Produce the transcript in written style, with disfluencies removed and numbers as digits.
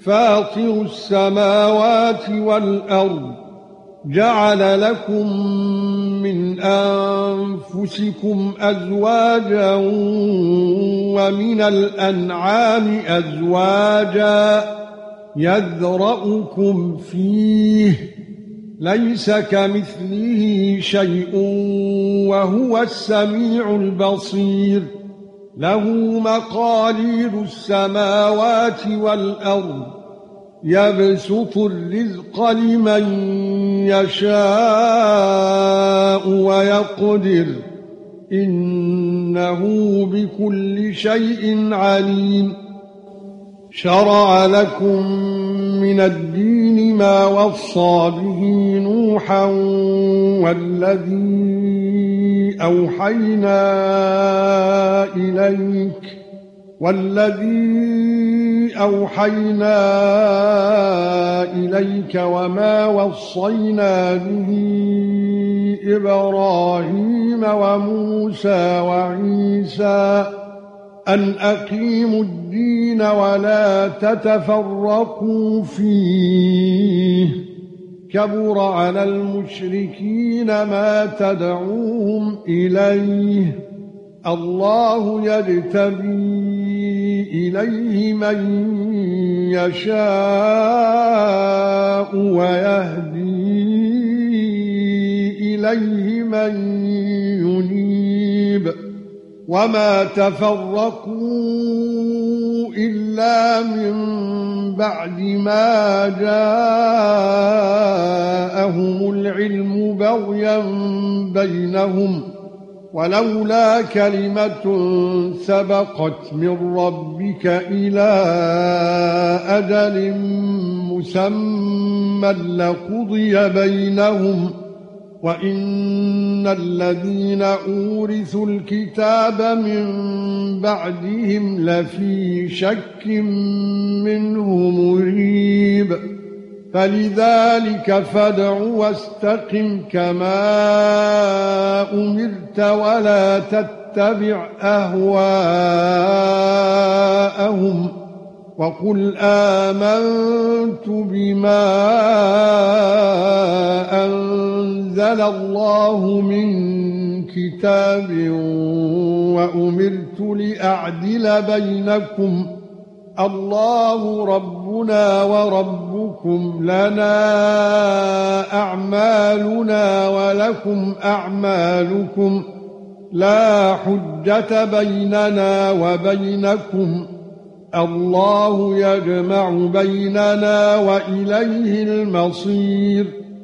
فاطر السماوات والأرض جعل لكم من أنفسكم أزواجا ومن الأنعام أزواجا يذرأكم فيه ليس كمثله شيء وهو السميع البصير له مقاليد السماوات والأرض يبسط الرزق لمن يشاء ويقدر إنه بكل شيء عليم شرع لكم من الدين ما وصى به نوحا والذي أوحينا إليك وما وصينا به إبراهيم وموسى وعيسى أن أقيموا الدين ولا تتفرقوا فيه كبر على المشركين ما تدعوهم إليه الله يجتبي إليه من يشاء ويهدي إليه من ينيب وما تفرقوا إلا من بعد ما جاءهم العلم بغيا بينهم ولولا كلمة سبقت من ربك إلى أجل مسمى لقضي بينهم وإن الذين أورثوا الكتاب من بعدهم لفي شك منه مريب فلذلك فادع واستقم كما أمرت ولا تتبع أهواءهم وقل آمنت بما أنزل الله من كتاب وأمرت لأعدل بينكم الله ربنا وربكم لنا أعمالنا ولكم أعمالكم لا حجة بيننا وبينكم الله يجمع بيننا وإليه المصير